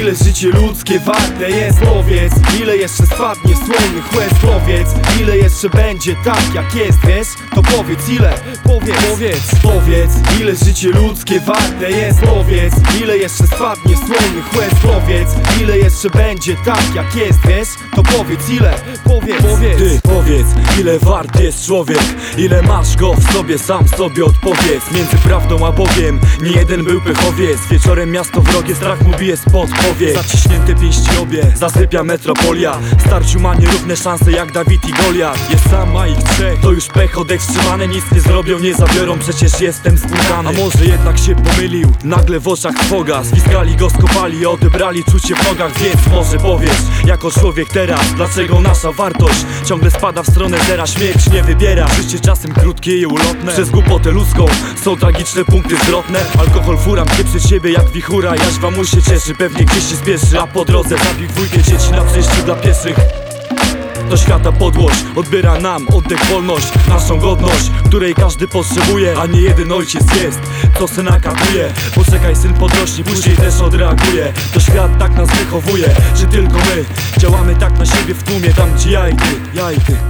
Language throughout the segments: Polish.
ile życie ludzkie warte jest? Powiedz, ile jeszcze spadnie słonnych łez? Powiedz, ile jeszcze będzie tak jak jest, wiesz? To powiedz ile, powiedz, ile życie ludzkie warte jest? Powiedz, ile jeszcze spadnie słonnych łez? Powiedz, ile jeszcze będzie tak jak jest, wiesz? To powiedz ile, Ty powiedz, ile wart jest człowiek? Ile masz go w sobie, sam sobie odpowiedz. Między prawdą a Bogiem nie jeden był pechowiec. Wieczorem miasto wrogie, strach mu bije spod powiek. Zaciśnięte pięści obie, zasypia metropolia. W starciu ma nierówne szanse jak Dawid i Goliat. Jest sama ich trzech, to już pech odekstrzywane. Nic nie zrobią, nie zabiorą, przecież jestem spłukany. A może jednak się pomylił, nagle w oczach trwoga. Zwiskali go, skopali, odebrali czucie w nogach. Więc może powiesz, jako człowiek teraz, dlaczego nasza wartość ciągle spada w stronę zera? Śmierć nie wybiera, życie czasem krótkie i ulotne. Przez głupotę ludzką są tragiczne punkty zwrotne. Alkohol furam przed siebie jak wichura. Jaźwa mu się cieszy, pewnie gdzieś się spieszy. A po drodze zabił dwójkę dzieci na przejściu dla pieszych. Do świata podłość odbiera nam oddech, wolność, naszą godność, której każdy potrzebuje. A nie jeden ojciec jest, co syna katuje. Poczekaj, syn podrośnie, później też odreaguje. To świat tak nas wychowuje, że tylko my działamy tak na siebie w tłumie. Tam gdzie ja i ty.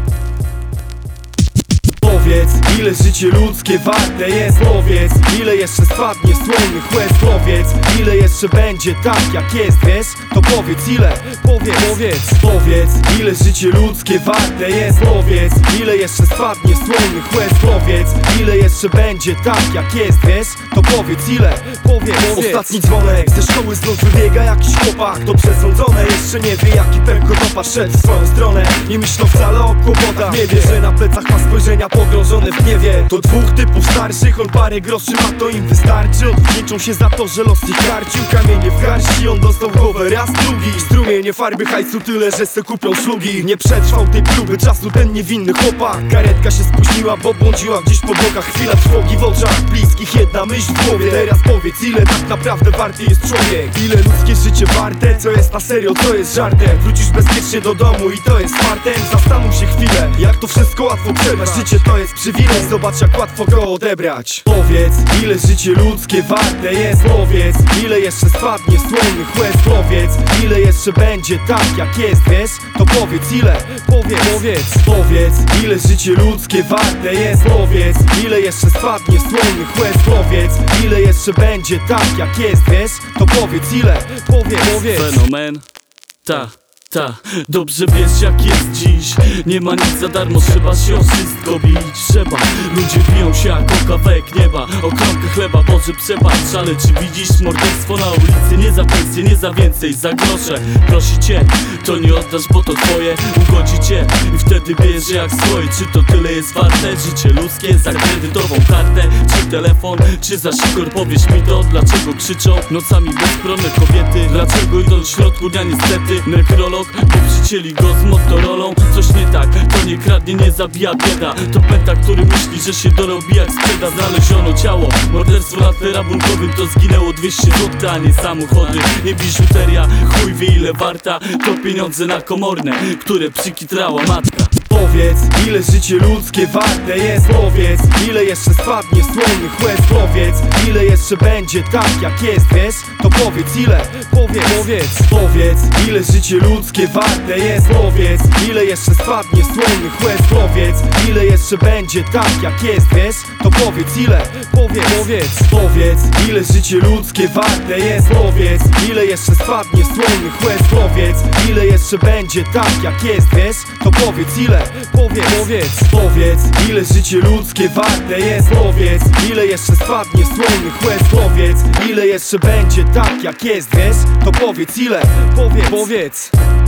Powiedz, ile życie ludzkie warte jest? Powiedz, ile jeszcze spadnie słonnych łez? Powiedz, ile jeszcze będzie tak jak jest, wiesz? To powiedz ile, powiedz, ile życie ludzkie warte jest? Powiedz, ile jeszcze spadnie słonnych łez? Powiedz, ile jeszcze będzie tak jak jest, wiesz? To powiedz ile, Ostatni dzwonek, ze szkoły znów wybiega jakiś chłopak. To przesądzone, jeszcze nie wie jaki pech go dopadł. Szedł w swoją stronę, nie myślał wcale o kłopotach. Nie wie, że na plecach ma spojrzenia pogrążone w gniewie. To dwóch typów starszych, on parę groszy ma, to im wystarczy. Odwdzięczą się za to, że los ich karcił. Kamienie w garści, on dostał w głowę raz, drugi. Strumienie farby hajsu tyle, że se kupią szlugi. Nie przetrwał tej próby czasu ten niewinny chłopak. Karetka się spóźniła, bo błądziła gdzieś po bokach. Chwila trwogi w oczach bliskich, jedna myśl w głowie. Teraz powiedz, ile tak naprawdę warty jest człowiek? Ile ludzkie życie warte? Co jest na serio, co jest żartem? Wrócisz bezpiecznie do domu i to jest fartem? Zastanów się chwilę, jak to wszystko łatwo przebrać. Życie to jest przywilej, zobacz jak łatwo go odebrać. Powiedz, ile życie ludzkie warte jest? Powiedz, ile jeszcze spadnie słonnych łez? Powiedz, ile jeszcze będzie tak jak jest, wiesz? To powiedz ile, powiedz, ile życie ludzkie warte jest? Powiedz, ile jeszcze spadnie słonnych łez? Powiedz, ile jeszcze będzie tak jak jest, wiesz? To powiedz ile, powiedz. Fenomen, ta, dobrze wiesz jak jest dziś. Nie ma nic za darmo, trzeba się o wszystko bić. Trzeba, ludzie biją się jak o kawałek nieba, o kromkę chleba, Boże przebacz. Ale czy widzisz morderstwo na ulicy? Nie za pensję, nie za więcej, za grosze. Prosi cię, to nie oddasz, bo to twoje. Ugodzi cię i wtedy bierze jak swoje. Czy to tyle jest warte? Życie ludzkie za kredytową kartę? Czy telefon, czy za sikor? Powiesz mi to, dlaczego krzyczą nocami bezbronne kobiety? Dlaczego idą w środku dnia niestety? Nekrolog poprzycieli go z Motorolą. Coś nie tak, to nie kradnie, nie zabija bieda. To pęta, który myśli, że się dorobi jak sprzeda. Znaleziono ciało, morderstwo na tle rabunkowym. To zginęło 200 zł, a nie samochody, nie biżuteria. Chuj wie ile warta, to pieniądze na komorne, które przykitrała matka. Powiedz, ile życie ludzkie warte jest? Powiedz, ile jeszcze spadnie słonnych łez? Powiedz, ile jeszcze będzie tak jak jest, wiesz? To powiedz ile, powiedz, ile życie ludzkie warte jest? Powiedz, ile jeszcze spadnie słonnych łez? Powiedz, ile jeszcze będzie tak jak jest, wiesz? To powiedz ile, powiedz, ile życie ludzkie warte jest? Powiedz, ile jeszcze spadnie słonnych łez? Powiedz, ile jeszcze będzie tak jak jest, wiesz? To powiedz ile, powiedz, ile życie ludzkie warte jest? Powiedz, ile jeszcze spadnie słonnych łez? Powiedz, ile jeszcze będzie tak jak jest, wiesz? To powiedz ile, powiedz.